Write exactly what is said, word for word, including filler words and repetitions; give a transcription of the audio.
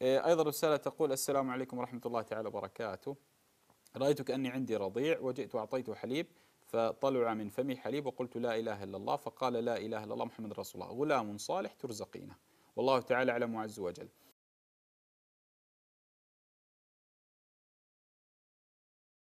أيضا رسالة تقول: السلام عليكم ورحمة الله تعالى وبركاته. رأيت كأني عندي رضيع وجئت وأعطيته حليب، فطلع من فمي حليب وقلت لا إله إلا الله، فقال لا إله إلا الله محمد رسول الله، غلام صالح ترزقينه، والله تعالى أعلم عز وجل.